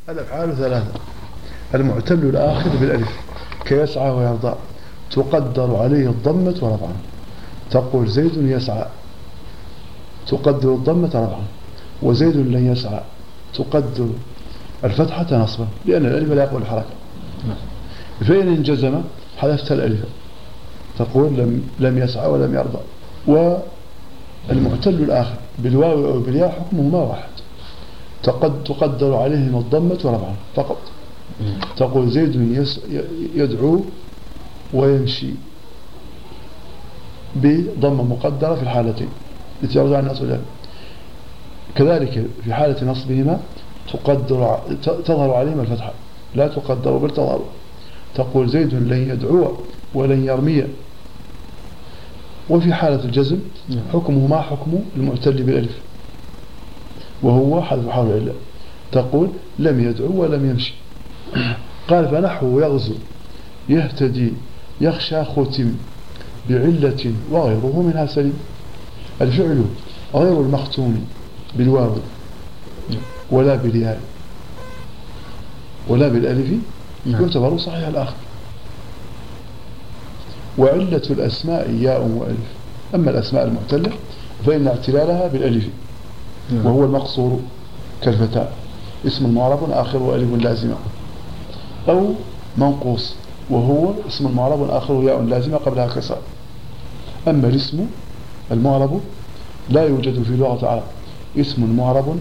الأفعال ثلاثة. المعتل الآخر بالألف كيسعى ويرضى تقدر عليه الضمة رفعا. تقول زيد يسعى تقدر الضمة رفعا، وزيد لن يسعى تقدر الفتحة نصبا، لأن الألف لا يقبل الحركة. فإن انجزم حذفت الألف، تقول لم يسعى ولم يرضى. والمعتل الآخر بالواو أو بالياء حكمهما واحد، تقدر عليهما الضمة رفعا فقط. تقول زيد يدعو ويمشي بضمة مقدرة في الحالتين لترجع الناس إليه. كذلك في حالة نصبهما تظهر عليهما الفتحة، لا تقدر بل تظهر. تقول زيد لن يدعو ولن يرمي. وفي حالة الجزم حكمهما حكم المعتل بالألف، وهو حذف حرف العلة. تقول لم يدعو ولم يمشي. قال فنحو يغزو يهتدي يخشى ختم بعلة وغيره منها سليم. الفعل غير المختوم بالواو ولا بالياء ولا بالألف يعتبر صحيح الآخر. وعلة الأسماء ياء وألف. أما الأسماء المعتلة فإن اعتلالها بالألف، وهو المقصور كالفتاة اسم معرب آخر ألف لازمة، أو منقوص وهو اسم معرب آخر ياء لازمة قبلها كسر. أما الاسم المعرب لا يوجد في لغة العرب اسم معرب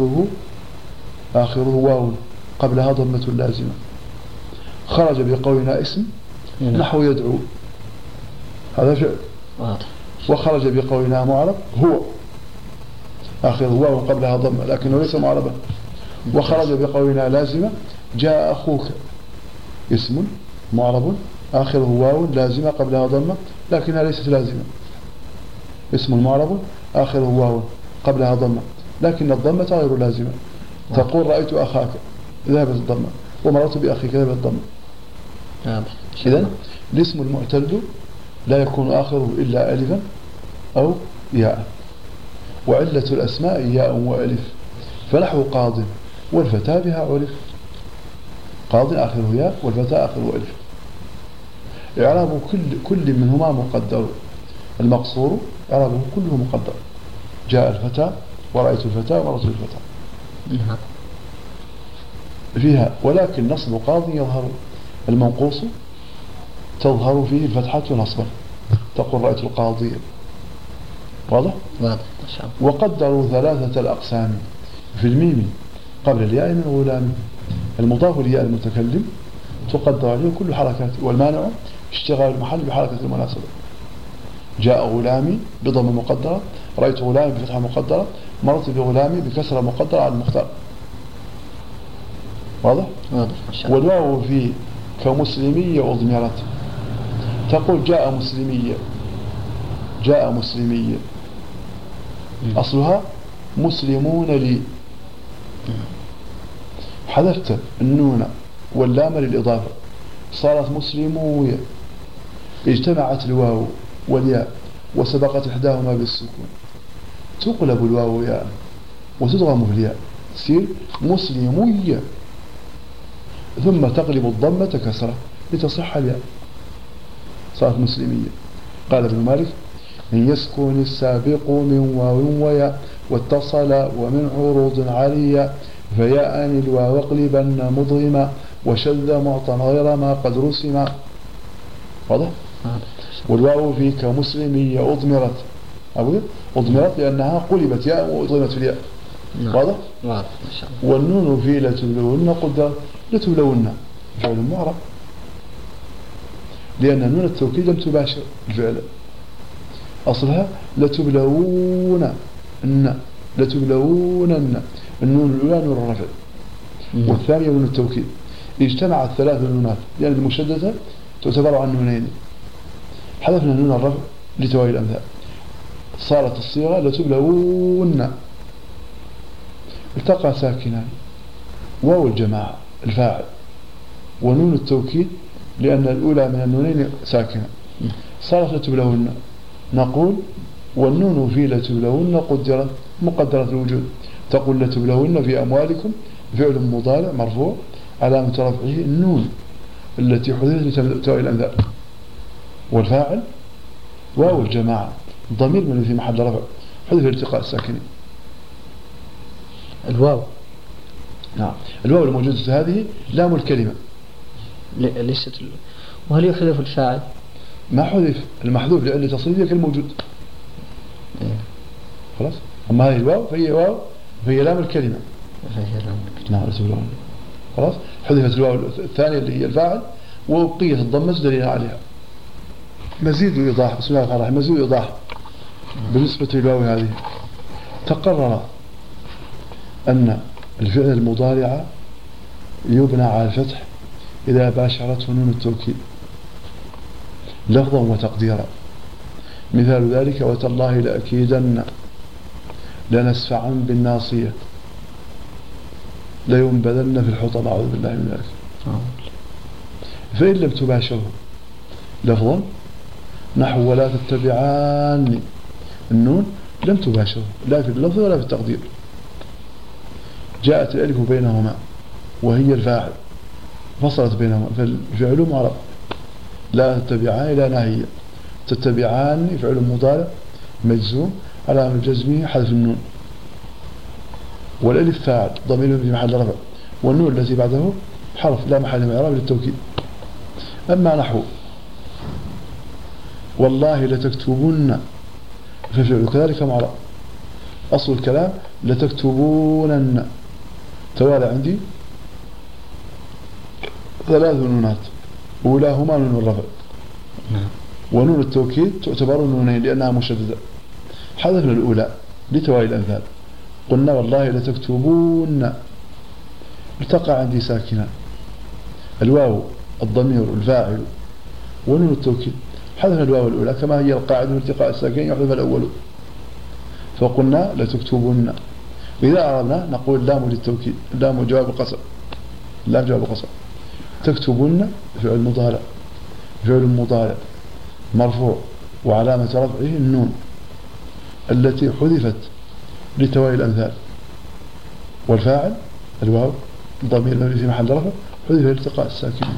آخره واو قبلها ضمة لازمة. خرج بقولنا اسم نحو يدعو، هذا فعل. وخرج بقولنا معرب هو آخره واو قبلها ضمة لكنه ليس معربا. وخرج بقولنا لازمة جاء أخوك، اسم معرب آخره واو لازمة قبلها ضمة لكنها ليست لازمة. اسم معرب آخره واو قبلها ضمة لكن الضمة غير لازمة. تقول رأيت أخاك ذهبت الضمة، ومررت بأخيك ذهبت الضمة. إذن الاسم المعتل لا يكون آخره إلا ألفا أو ياء. وعلة الأسماء ياء وألف. فنحو قاض والفتاة بها عرف. قاض آخره ياء والفتاة آخره ألف. إعراب كل منهما مقدر. المقصور إعرابه كله مقدر. جاء الفتى ورأيت الفتى ومررت بالفتى فيها. ولكن نصب قاض يظهر، المنقوص تظهر فيه الفتحة نصبا. تقول رأيت القاضي. واضح؟ وقدروا ثلاثة الأقسام في الميم قبل الياء من غلام. المضاف لياء المتكلم تقدر عليه كل حركات، والمانع اشتغال المحل بحركة المناسبة. جاء غلامي بضم مقدرة، رأيت غلامي بفتحة مقدرة، مررت بغلامي بكسرة مقدرة على المختار. واضح؟ والواو في كمسلمية أضمرت. تقول جاء مسلمية، جاء مسلمية أصلها مسلمون لي. حذفت النون واللام للإضافة صارت مسلموية. اجتمعت الواو والياء وسبقت إحداهما بالسكون، تقلب الواو ياء وتضغم في الياء تصير مسلمية، ثم تقلب الضمة كسرة لتصح الياء صارت مسلمية. قال ابن مالك من يسكن السابق من واو وياء واتصل ومن عروض عليا فياء الواو اقلبن مضغما وشذ معطى غير ما قد رسم. واضح؟ والواو في كمسلمية أضمرت. أضمرت لأنها قلبت ياء وأضغمت في الياء. واضح؟ والنون في لتبلون قدرت. لتبلون فعل معرب لأن نون التوكيد لم تباشر الفعل، أصلها لتبلون لتبلون. النون الأولى نون الرفع والثانية نون التوكيد. اجتمعت ثلاث نونات لأن المشددة تعتبر عن نونين. حذفنا نون الرفع لتوالي الأمثال صارت الصيغة لتبلون. التقى ساكنان، واو الجماعة الفاعل ونون التوكيد لأن الأولى من النونين ساكنة صارت لتبلون. نقول والنون في لتبلون قدرت مقدرة الوجود. تقول لتبلون في أموالكم فعل مضارع مرفوع علامة رفعه النون التي حذفت لتوائي الأمثال. والفاعل واو الجماعة ضمير من في محل رفع حذف التقاء الساكنين. الواو نعم الواو الموجودة هذه لام الكلمة ليست وهل يحذف الفاعل؟ ما حذف المحذوف لعلة تصريفه كالموجود. خلاص. أما هذه الواو فهي لام الكلمة. نعم خلاص. حذفت الواو الثانية اللي هي الفاعل وبقيت الضمة دليل عليها. مزيد وإيضاح. بسم الله الرحمن الرحيم. مزيد وإيضاح بالنسبة للواو هذه. تقرر أن الفعل المضارع يبنى على الفتح إذا باشرته نون التوكيد لفظا وتقديرا. مثال ذلك وتالله لأكيدن لنسفعا بالناصية لينبذن في الحطب أعوذ بالله من ذلك. فإن لم تباشره لفظا نحو ولا تتبعان النون لم تباشره لا في اللفظ ولا في التقدير. جاءت الألف بينهما وهي الفاعل فصلت بينهما فالفعل معرب. لا تتبعان لا نهي تتبعان فعل مضارع مجزوم علامة جزمه حذف النون والألف فاعل ضمير في محل رفع والنون التي بعده حرف لا محل من إعراب للتوكيد. أما نحو والله لتكتبون فالفعل كذلك معرب. أصل الكلام لتكتبونن توالى عندي 3 نونات أولاهما نون الرفع ونون التوكيد تعتبر نونين لأنها مشددة. حذفنا الأولى لتوالي الأمثال قلنا والله لتكتبون التقى عندي ساكنة الواو الضمير الفاعل ونون التوكيد. حذفنا الواو الأولى كما هي القاعدة من التقاء الساكنين يحذف الأول فقلنا لتكتبون. إذا عربنا نقول لام للتوكيد لام جواب قسم لام جواب قسم. تكتبون فعل مضارع مرفوع وعلامة رفعه النون التي حذفت لتوالي الأمثال والفاعل الواو ضمير مبني في محل رفع حذف لالتقاء الساكنين.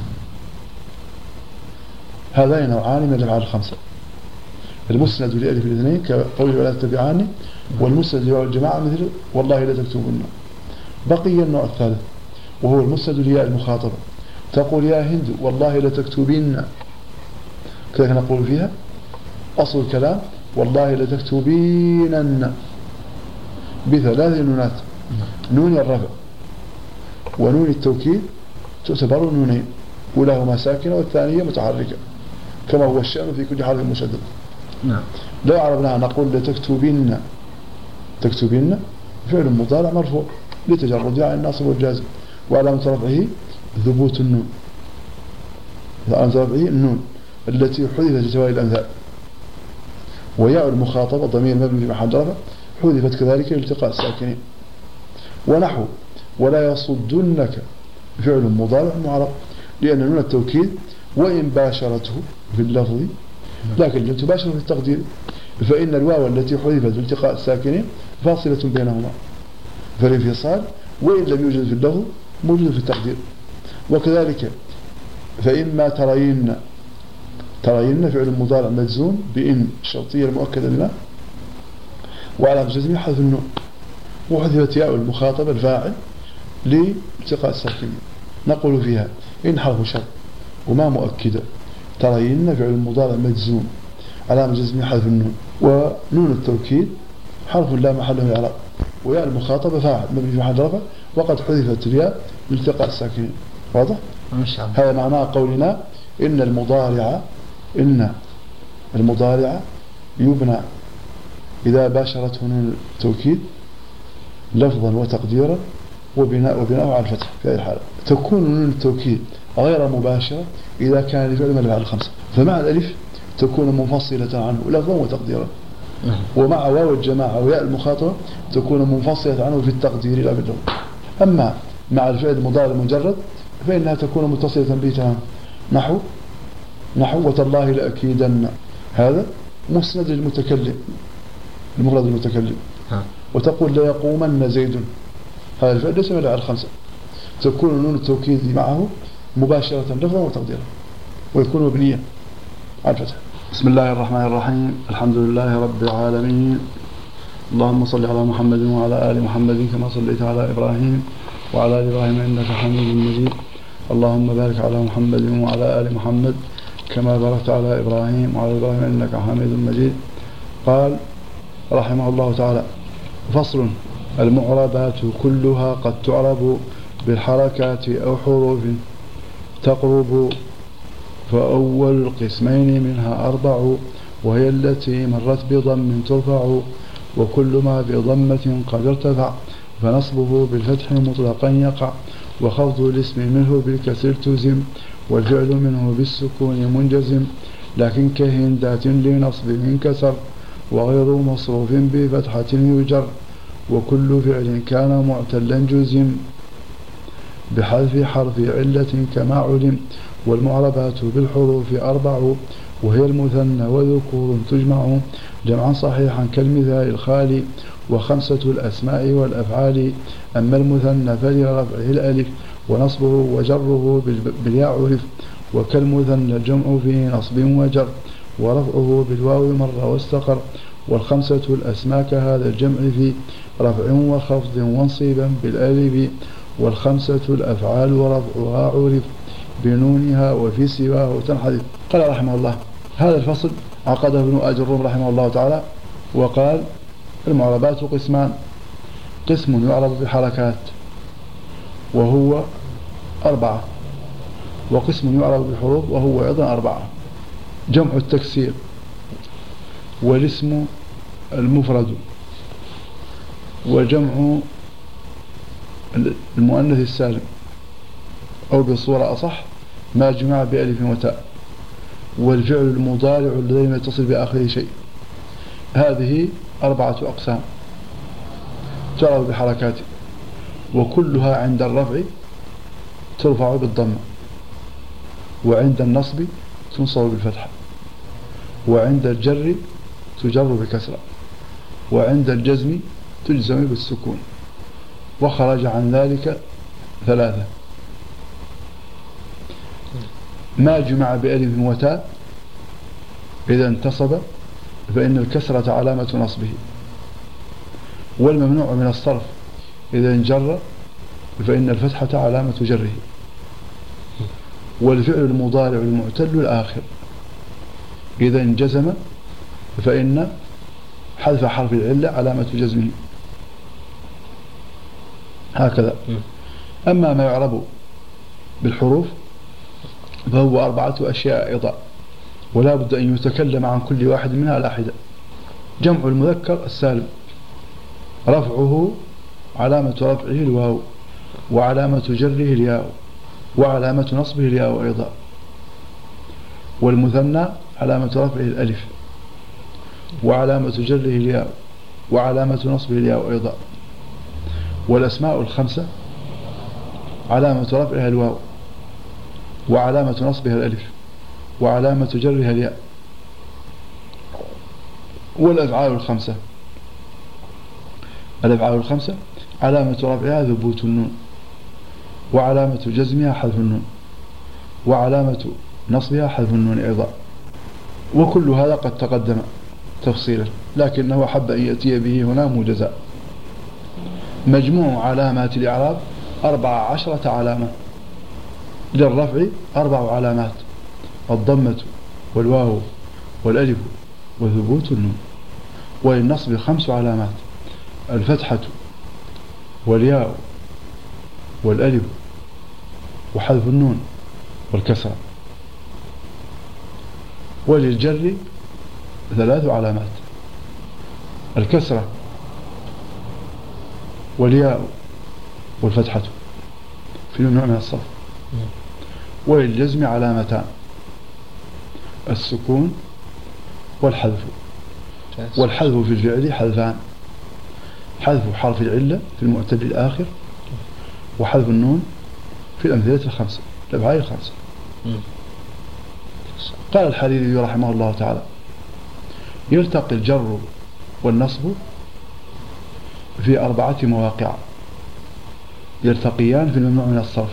هذين نوعان من الأفعال الخمسة المسند لألف الاثنين كقوله ولا تتبعاني والمسند لواو الجماعة مثل والله لا تكتبون. بقي النوع الثالث وهو المسند لياء المخاطبة تقول يا هند والله لا تكتبين كذلك نقول فيها أصل الكلام والله لا تكتبينن ب3 نونات نون الرفع ونون التوكيد تعتبر نونين أولاهما ساكنة والثانية متحركة كما هو الشأن في كل حرف مشدد. نعم. لو عربناها نقول لتكتبين تكتبين فعل مضارع مرفوع لتجرد عن الناصب والجازم وعلامة رفعه ثبوت النون علامة رفعه النون التي حذفت لتوالي الأمثال وياء المخاطبة ضمير مبني في محل رفع حذفت كذلك لالتقاء الساكنين. ونحو ولا يصدنك فعل مضارع معرب لأن نون التوكيد وإن باشرته في اللفظ لكن لم تباشر في التقدير فإن الواو التي حذفت لالتقاء الساكنين فاصلة بينهما فالانفصال وإن لم يوجد في اللفظ موجود في التقدير. وكذلك فإما ترين فعل مضارع مجزوم بإن الشرطية المؤكدة لما وعلى جزمه حذف النون وحذفت ياء المخاطب الفاعل لالتقاء الساكنين نقول فيها إن حرف شرط وما مؤكدة ترين فعل مضارع مجزوم علامة جزمه حذف النون ونون التوكيد حرف لا محل من الإعراب وياء المخاطبة فاعل مبني في محل رفع وقد حذفت الياء لالتقاء الساكنين. واضح؟ هذا معناه قولنا إن المضارع يبنى إذا باشرته نون التوكيد لفظا وتقديرا وبناء على الفتح في هذه الحالة. تكون نون التوكيد غير مباشرة إذا كان الفعل من الأفعال الخمسة فمع الألف تكون منفصلة عنه لفظا وتقديرا ومع واو الجماعة وياء المخاطبة تكون منفصلة عنه في التقدير لا باللفظ. أما مع الفعل المضارع المجرد فإنها تكون متصلة به تماما نحو وتالله لأكيدن هذا مسند للمتكلم المفرد المتكلم وتقول لا يقومن زيد هذا الفعل ليس من الأفعال الخمسة تكون نون التوكيد معه مباشرة لفظا وتقديرا ويكون مبنيا على الفتح. بسم الله الرحمن الرحيم. الحمد لله رب العالمين. اللهم صل على محمد وعلى آل محمد كما صليت على إبراهيم وعلى آل إبراهيم إنك حميد مجيد. اللهم بارك على محمد وعلى آل محمد كما باركت على إبراهيم وعلى إبراهيم إنك حميد مجيد. قال رحمه الله تعالى: فصل: المعربات كلها قد تعرب بالحركات أو حروف تقرب، فأول القسمين منها أربع، وهي التي مرت بضم ترفع، وكل ما بضمة قد ارتفع فنصبه بالفتح مطلقا يقع، وخفض الاسم منه بالكسر التزم، والفعل منه بالسكون منجزم، لكن كهندات لنصب انكسر، وغير مصروف بفتحة يجر، وكل فعل كان معتلا جزم بحذف حرف علة كما علم. والمعربات بالحروف أربع، وهي المثنى وذكور تجمع جمعا صحيحا كالمثال الخالي، وخمسة الأسماء والأفعال. أما المثنى فلرفعه الألف ونصبه وجره بالياء عرف، وكالمثنى الجمع فيه نصب وجر ورفعه بالواو مر واستقر. والخمسة الأسماء كهذا الجمع في رفع وخفض وانصيبا بالألف. والخمسة الأفعال ورفعها عرف بنونها وفي سواه تنحذف. قال رحمه الله: هذا الفصل عقده ابن آج الروم رحمه الله تعالى وقال: المعربات قسمان: قسم يعرب بحركات وهو 4، وقسم يعرب بحروف وهو أيضا 4. جمع التكسير، والاسم المفرد، وجمع المؤنث السالم، أو بصورة أصح ما جمع بألف وتاء، والفعل المضارع الذي لم يتصل بآخره شيء. هذه 4 أقسام تعرف بحركات، وكلها عند الرفع ترفع بالضمة، وعند النصب تنصب بالفتحة، وعند الجر تجر بكسرة، وعند الجزم تجزم بالسكون. وخرج عن ذلك 3: ما جمع بألف وتاء إذا انتصب فإن الكسرة علامة نصبه، والممنوع من الصرف إذا انجر فإن الفتحة علامة جره، والفعل المضارع المعتل الآخر إذا انجزم فإن حذف حرف العلة علامة جزمه. هكذا. أما ما يعرب بالحروف فهو 4 أشياء أيضا، ولا بد أن يتكلم عن كل واحد منها على حدة. جمع المذكر السالم: رفعه علامة رفعه الواو، وعلامة جره الياء، وعلامة نصبه الياء أيضا. والمثنى علامة رفعه الألف، وعلامة جره الياء، وعلامة نصبه الياء أيضا. والأسماء 5 علامة رفعها الواو، وعلامة نصبها الألف، وعلامة جرها الياء. والأفعال 5 الأفعال 5 علامة رفعها ثبوت النون، وعلامة جزمها حذف النون، وعلامة نصبها حذف النون أيضا. وكل هذا قد تقدم تفصيلا، لكنه حب أن يأتي به هنا موجزا. مجموع علامات الإعراب 14 علامة. للرفع 4 علامات: الضمة والواو والألف وثبوت النون. وللنصب 5 علامات: الفتحة والياء والألف وحذف النون والكسرة. وللجر 3 علامات: الكسرة والياء والفتحة في نوع من الصرف. وللجزم علامتان: السكون والحذف. والحذف في الفعل حذفان: حذف حرف العلة في المعتل الآخر، وحذف النون في الأمثلة 5 الأفعال 5. قال الحريري رحمه الله تعالى: يلتقي الجر والنصب في 4 مواقع: يلتقيان في الممنوع من الصرف،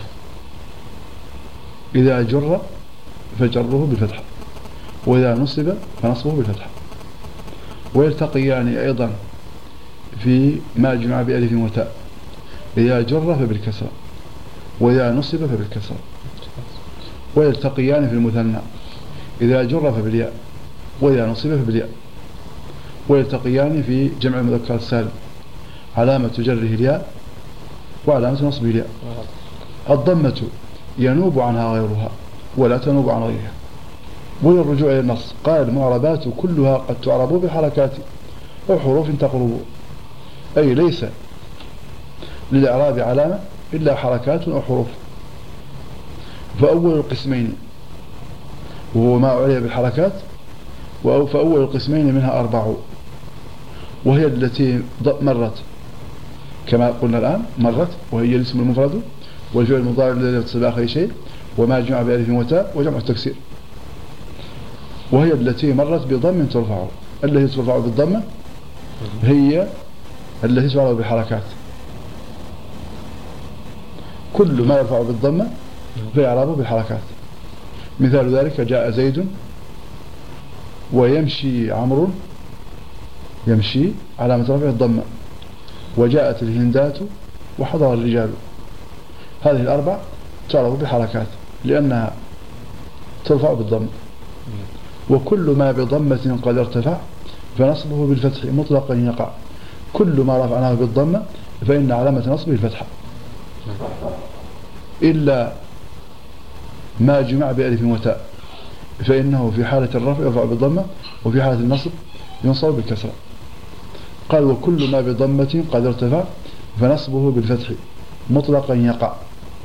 إذا جر فجره بالفتحة، وإذا نصب فنصبه بالفتحة. ويلتقيان أيضا في ما جمع بألف وتاء، إذا جر فبالكسرة، وإذا نصب فبالكسرة. ويلتقيان في المثنى، إذا جر فبالياء، وإذا نصب فبالياء. ويلتقيان في جمع المذكر السالم، علامة جره الياء وعلامة نصبه الياء. الضمة ينوب عنها غيرها ولا تنوب عن غيرها. وللرجوع إلى النص قال المعربات كلها قد تعرب بحركات أو حروف تقرب، أي ليس للإعراب علامة إلا حركات أو حروف. فأول القسمين وهو ما أعلي بالحركات، فأول القسمين منها 4، وهي التي مرت كما قلنا الآن، مرت وهي الاسم المفرد والفعل المضارع الذي يتصل بآخر شيء وما جمع بألف وتاء وجمع التكسير. وهي التي مرت بضم ترفع، التي ترفع بالضمة هي التي تعرب بالحركات. كل ما يرفع بالضمة فيعرب بالحركات. مثال ذلك جاء زيد ويمشي عمرو، يمشي علامة رفع الضمة، وجاءت الهندات وحضر الرجال. هذه الأربع تعرف بالحركات لأنها ترفع بالضمة. وكل ما بضمة قد ارتفع فنصبه بالفتح مطلقا يقع. كل ما رفعناه بالضمة فإن علامة نصبه الفتحة، إلا ما جمع بألف وتاء فإنه في حالة الرفع يرفع بالضمة، وفي حالة النصب ينصب بالكسرة. قال وكل ما بضمة قد ارتفع فنصبه بالفتح مطلقا يقع.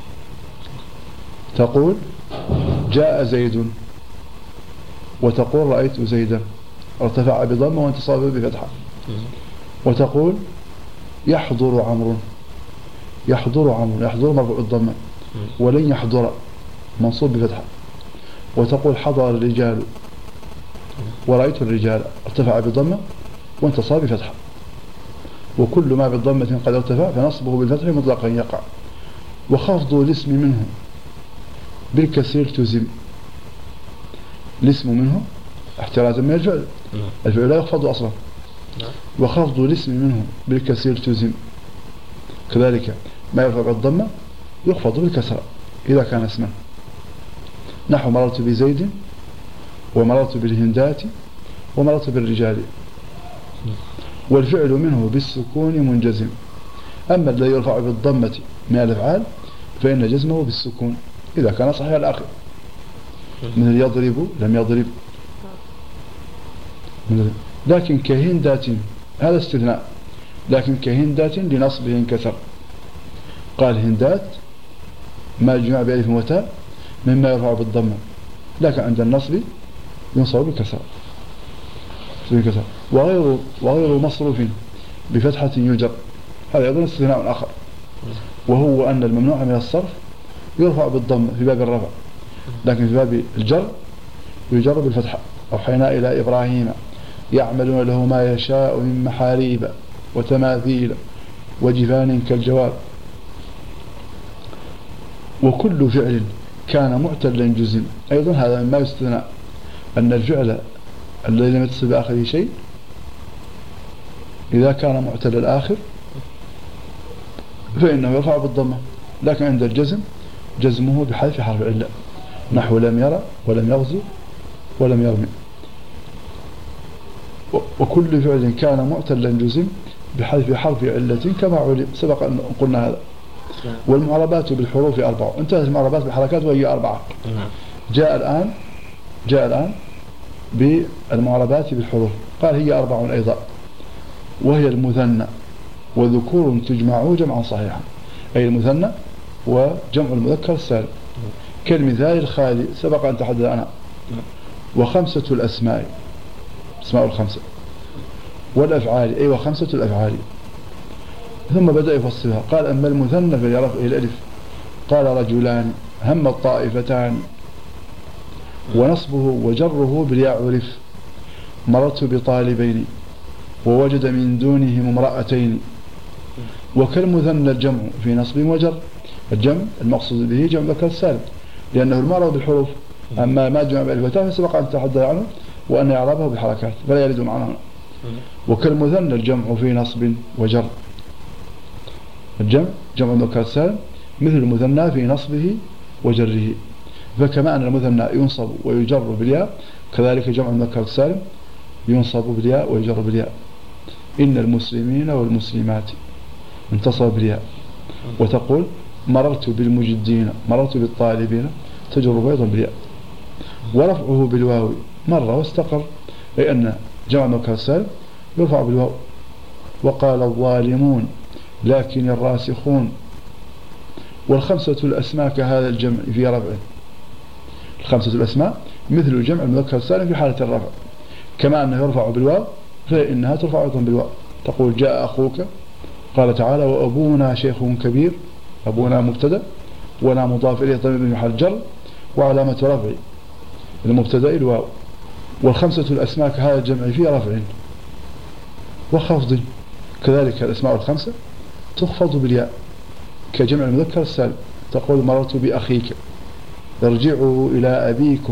تقول جاء زيد، وتقول رأيت زيدا، ارتفع بضمة وانتصاب بفتحة. وتقول يحضر عمرو، يحضر عمرو، يحضر مرفوع بالضمة، ولن يحضر منصوب بفتحة. وتقول حضر الرجال ورأيت الرجال، ارتفع بضمة وانتصاب بفتحة. وكل ما بالضمة قد ارتفع فنصبه بالفتح مطلقا يقع. وخفض الاسم منه بالكسير تزم. الاسم منه احترازا من الفعل، الفعل لا يخفض أصلا. وخفض الاسم منه بالكسير تزم. كذلك ما يرفع بالضمة يخفض بالكسرة إذا كان اسما، نحو مررت بزيد ومررت بالهندات ومررت بالرجال. والفعل منه بالسكون منجزم. أما الذي يرفع بالضمة من الأفعال فإن جزمه بالسكون إذا كان صحيح الآخر، مثل يضرب لم يضرب. لكن كهندات هذا استثناء، لكن كهندات لنصبه انكسر. قال هندات ما جمع بألف وتاء مما يرفع بالضمة، لكن عند النصب ينصب بالكسر. وغير مصروف بفتحة يجر، هذا أيضا استثناء آخر، وهو أن الممنوع من الصرف يرفع بالضمة في باب الرفع، لكن في باب الجر يجر بالفتحة. أوحينا إلى إبراهيم يعملون له ما يشاء من محاريب وتماثيل وجفان كالجواب. وكل فعل كان معتلا جزم، أيضا هذا مما يستثنى، أن الفعل الذي لم يتصل بآخره شيء إذا كان معتل الآخر فإنه يرفع بالضمة، لكن عند الجزم جزمه بحذف حرف العلة، نحو لم يرى ولم يغزو ولم يرمي. وكل فعل كان معتلا جزم بحذف حرف علة كما علم سبق أن قلنا هذا. والمعربات بالحروف 4، انتهت المعربات بالحركات وهي 4. جاء الآن بالمعربات بالحروف، قال هي 4 أيضا، وهي المثنى وذكور تجمع جمعا صحيحا، أي المثنى وجمع المذكر السالم، كالمثال الخالي سبق أن تحدث عنها. وخمسة الأسماء، اسماء الخمسة، والأفعال أي وخمسة الأفعال. ثم بدأ يفصلها، قال أما المثنى فلرفعه الألف، قال رجلان هم الطائفتان، ونصبه وجره بالياء عرف، مررت بطالبين ووجد من دونهم امرأتين. وكالمثنى الجمع في نصب وجر. الجمع المقصود به جمع ذكر السالم لأنه المعرض بالحروف، أما ما جمع بالفتاة فسبق أن تحدث عنه وأن يعربه بالحركات فلا يرد معنا هنا. وكالمثنى الجمع في نصب وجر. الجمع جمع ذكر السالم مثل المثنى في نصبه وجره، فكما أن المثنى ينصب ويجر بالياء كذلك جمع المذكر السالم ينصب بالياء ويجر بالياء. إن المسلمين والمسلمات انتصب بالياء. وتقول مررت بالمجدين، مررت بالطالبين، تجر أيضا بالياء. ورفعه بالواو مر واستقر، أي أن جمع المذكر السالم يرفع بالواو. وقال الظالمون لكن الراسخون. والخمسة الأسماء كهذا الجمع في رفع. الخمسة الأسماء مثل جمع المذكر السالم في حالة الرفع، كما أنه يرفع بالواو فإنها ترفع أيضا بالواو. تقول جاء أخوك، قال تعالى وأبونا شيخ كبير، أبونا مبتدأ ونا مضاف إليه ضمير في محل جر وعلامة رفع المبتدأ الواو. والخمسة الأسماء كهذا الجمع في رفع وخفض، كذلك الأسماء الخمسة تخفض بالياء كجمع المذكر السالم. تقول مررت بأخيك، ارجعوا إلى أبيكم،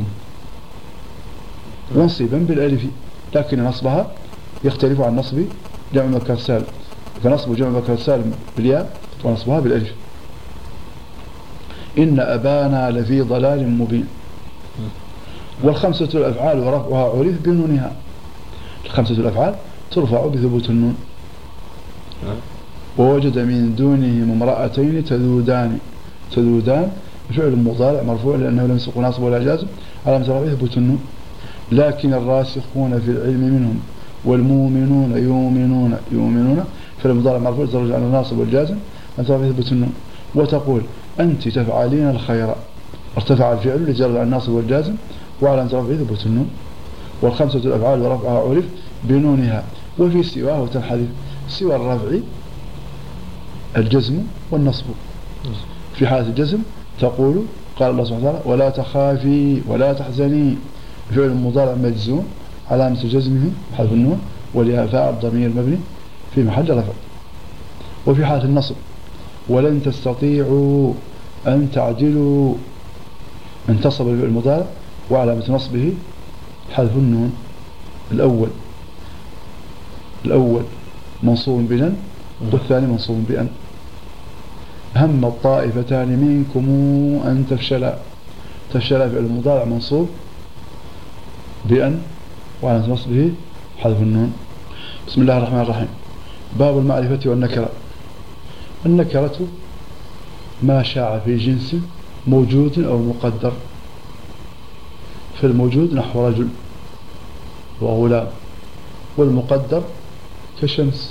منصبا بالألف، لكن نصبها يختلف عن نصب جمع المذكر السالم، فنصب جمع المذكر السالم بالياء ونصبها بالألف. إن أبانا لفي ضلال مبين. والخمسة الأفعال ورفعها عرف بنونها. الخمسة الأفعال ترفع بثبوت النون. ووجد من دونهم امرأتين تذودان. تذودان فعل مضارع مرفوع لأنه لم يسبق ناصب ولا جازم على رفعه ثبوت النون. لكن الراسخون في العلم منهم والمؤمنون يؤمنون فالمضارع مرفوع درج عن الناصب والجازم أن رفعه ثبوت النون. وتقول أنت تفعلين الخير، ارتفع الفعل لجرد عن الناصب والجازم وعلى أن رفعه ثبوت النون. والخمسة الأفعال ورفعها عرف بنونها. وفي سواه تنحذف. سوى الرفع الجزم والنصب. في حالة الجزم تقول قال الله سبحانه وتعالى ولا تخافي ولا تحزني، فعل مضارع مجزوم علامة جزمه حذف النون والياء فاعل ضمير مبني في محل رفع. وفي حالة النصب ولن تستطيعوا أن تعدلوا، انتصب الفعل المضارع وعلامة نصبه حذف النون. الأول منصوب بلن والثاني منصوب بأن. هم الطائفتان منكم أن تفشلا. تفشلا فعل المضارع منصوب بأن وعلى نصبه حذف النون. بسم الله الرحمن الرحيم. باب المعرفة والنكرة. النكرة ما شاع في جنس موجود أو مقدر. فالموجود نحو رجل وغلام، والمقدر كشمس.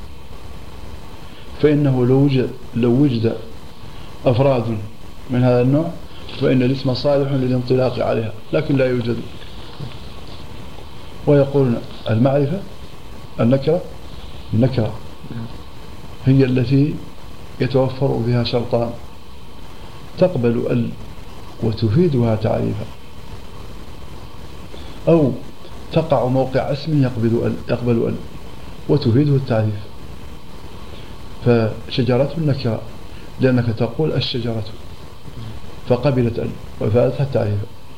فإنه لو وجد أفراد من هذا النوع فإن الاسم صالح للانطلاق عليها، لكن لا يوجد. ويقولون المعرفة النكرة هي التي يتوفر بها شرطان: تقبل ال وتفيدها تعريفا، أو تقع موقع اسم يقبل ال وتفيده التعريف. فشجرة النكرة لأنك تقول الشجرة فقبلت ال وفادتها التعريف.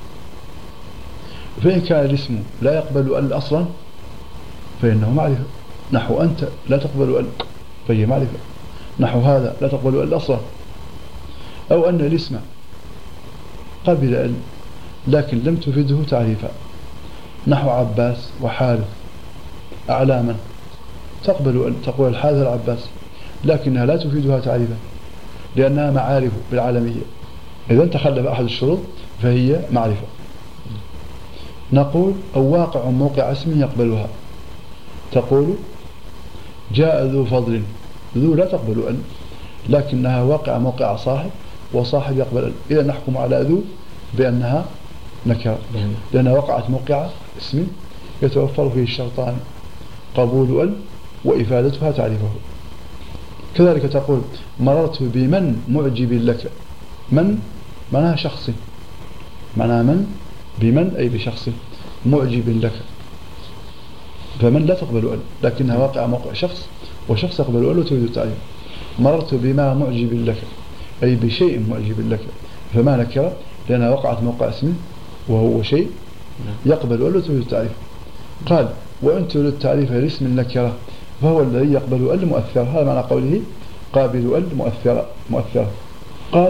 فإن كان الاسم لا يقبل ال أصلا فإنه معرفة، نحو أنت لا تقبل ال فهي معرفة، نحو هذا لا تقبل ال أصلا. أو أن الاسم قبل ال لكن لم تفيده تعريفا، نحو عباس وحارث أعلاما تقبل ال، تقول الحارث العباس، لكنها لا تفيدها تعريفا لأنها معارف بالعالمية. إذا تخلف أحد الشروط فهي معرفة. نقول أو واقع موقع اسم يقبلها، تقول جاء ذو فضل، ذو لا تقبل ال لكنها واقع موقع صاحب، وصاحب يقبل ال. إذا نحكم على ذو بأنها نكرة لأنها وقعت موقع اسم يتوفر فيه الشرطان: قبول ال وإفادتها تعريفه. كذلك تقول مررت بمن معجب لك. من معناها شخص، معناها من بمن أي بشخص معجب لك. فمن لا تقبل ال لكنها واقع موقع شخص، وشخص يقبل ال وتريد التعريف. مررت بما معجب لك، أي بشيء معجب لك، فما نكرة لأنها وقعت موقع اسمه وهو شيء يقبل أل تفيد التعريف. قال وإن تريد التعريف لاسم النكرة فهو الذي يقبل أل مؤثرة، هذا معنى قوله قابل أل مؤثرة. قال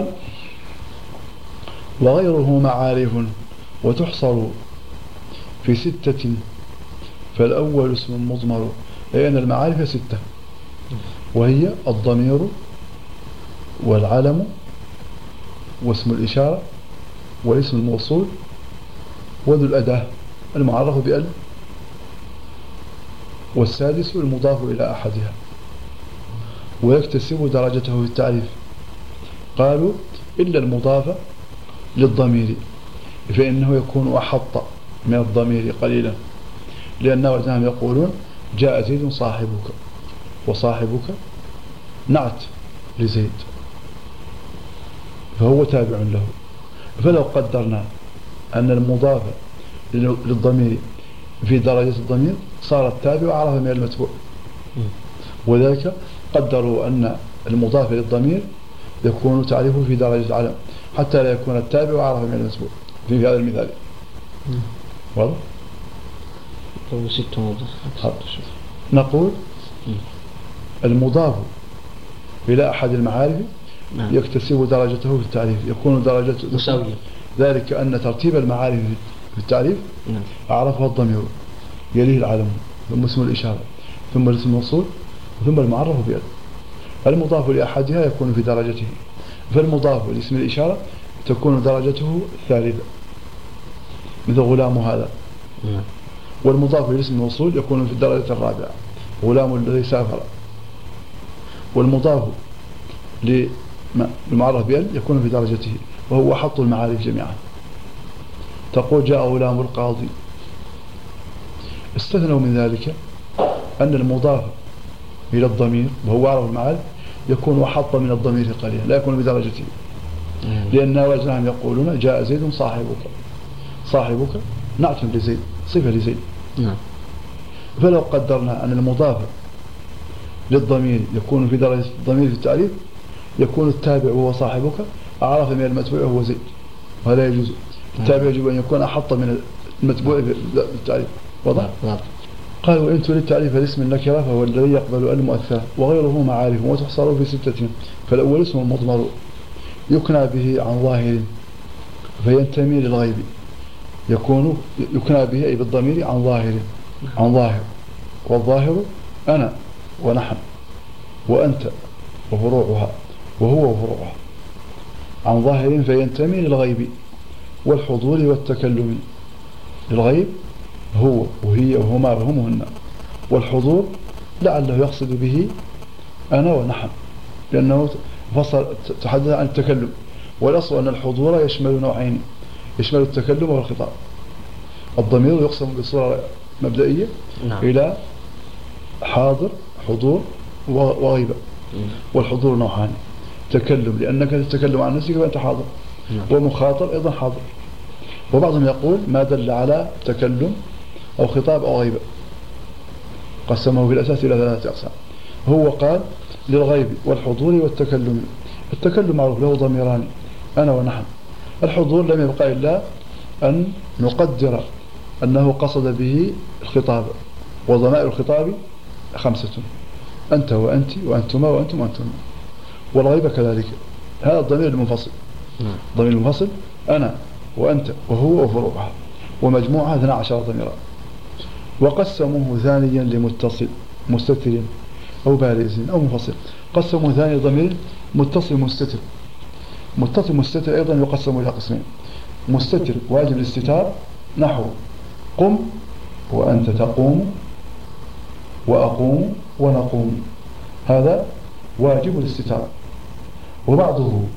وغيره معارف وتحصر في 6، فالأول اسم مضمر، لأن المعارف 6 وهي الضمير والعلم واسم الإشارة والاسم الموصول وذو الأداة المعرف بأل، والسادس المضاف إلى أحدها، ويكتسب درجته في التعريف. قالوا إلا المضاف للضمير فإنه يكون أحط من الضمير قليلا، لأن وزنهم يقولون جاء زيد صاحبك، وصاحبك نعت لزيد فهو تابع له. فلو قدرنا أن المضاف للضمير في درجة الضمير صار التابع أعرف من المتبوع، وذلك قدروا أن المضاف للضمير يكون تعريفه في درجة العلم حتى لا يكون التابع أعرف من المتبوع في هذا المثال. واضح؟ نقول المضاف إلى أحد المعارف يكتسب درجته في التعريف، يكون درجته مساوية، ذلك أن ترتيب المعارف في التعريف أعرفها الضمير يليه العلم ثم اسم الإشارة ثم الاسم الموصول ثم المعرف بأل. المضاف لأحدها يكون في درجته، فالمضاف لاسم الإشارة تكون درجته الثالثة مثل غلام هذا، والمضاف لاسم الموصول يكون في الدرجة الرابعة غلام الذي سافر، والمضاف للمعرف بأل يكون في درجته وهو حط المعارف جميعا. تقول جاء غلام القاضي، استثنوا من ذلك أن المضاف إلى الضمير وهو عرف المعارف يكون أحط من الضمير قليلا لا يكون بدرجته، لأن وزنهم يقولون جاء زيد صاحبك نعت لزيد صفة لزيد. فلو قدرنا أن المضاف للضمير يكون في درجة الضمير في التعريف يكون التابع وهو صاحبك أعرف من المتبوع وهو زيد، وهذا يجوز. التابع يجب أن يكون أحط من المتبوع في التعريف. وضع؟ قال وإن تريد تعريف الاسم النكرة فهو الذي يقبل المؤثرة، وغيره معارف وتحصر في 6. فالأول اسم المضمر يكنى به عن ظاهر فينتمي للغيب، يكون يكنى به أي بالضمير عن ظاهر، والظاهر أنا ونحن وأنت وفروعها وهو وفروعها، عن ظاهر فينتمي للغيب والحضور والتكلم. للغيب هو وهي وهما وهمهن، والحضور لعله يقصد به أنا ونحن لأنه فصل تحدث عن التكلم، والأصل أن الحضور يشمل نوعين، يشمل التكلم والخطاب. الضمير يقسم بصورة مبدئية إلى حاضر حضور وغيبة، والحضور نوعان، تكلم لأنك تتكلم عن نفسك فأنت حاضر، ومخاطب أيضا حاضر. وبعضهم يقول ما دل على تكلم أو خطاب أو غيبة قسمه في الأساس إلى 3 أقسام. هو قال للغيب والحضور والتكلم. التكلم معروف له ضميران أنا ونحن، الحضور لم يبقى إلا أن نقدر أنه قصد به الخطاب، وضمائر الخطاب 5 أنت وأنت وأنتما وأنتم وأنتما، والغيبة كذلك. هذا الضمير المنفصل، ضمير المنفصل أنا وأنت وهو وفروعها، ومجموعها 12 ضميرا. وقسموه ثانيا لمتصل مستتر أو بارز أو منفصل. قسموا ثاني ضمير متصل مستتر. متصل مستتر أيضا يقسم إلى قسمين: مستتر واجب الاستتار نحو قم وأنت تقوم وأقوم ونقوم، هذا واجب الاستتار. وبعضه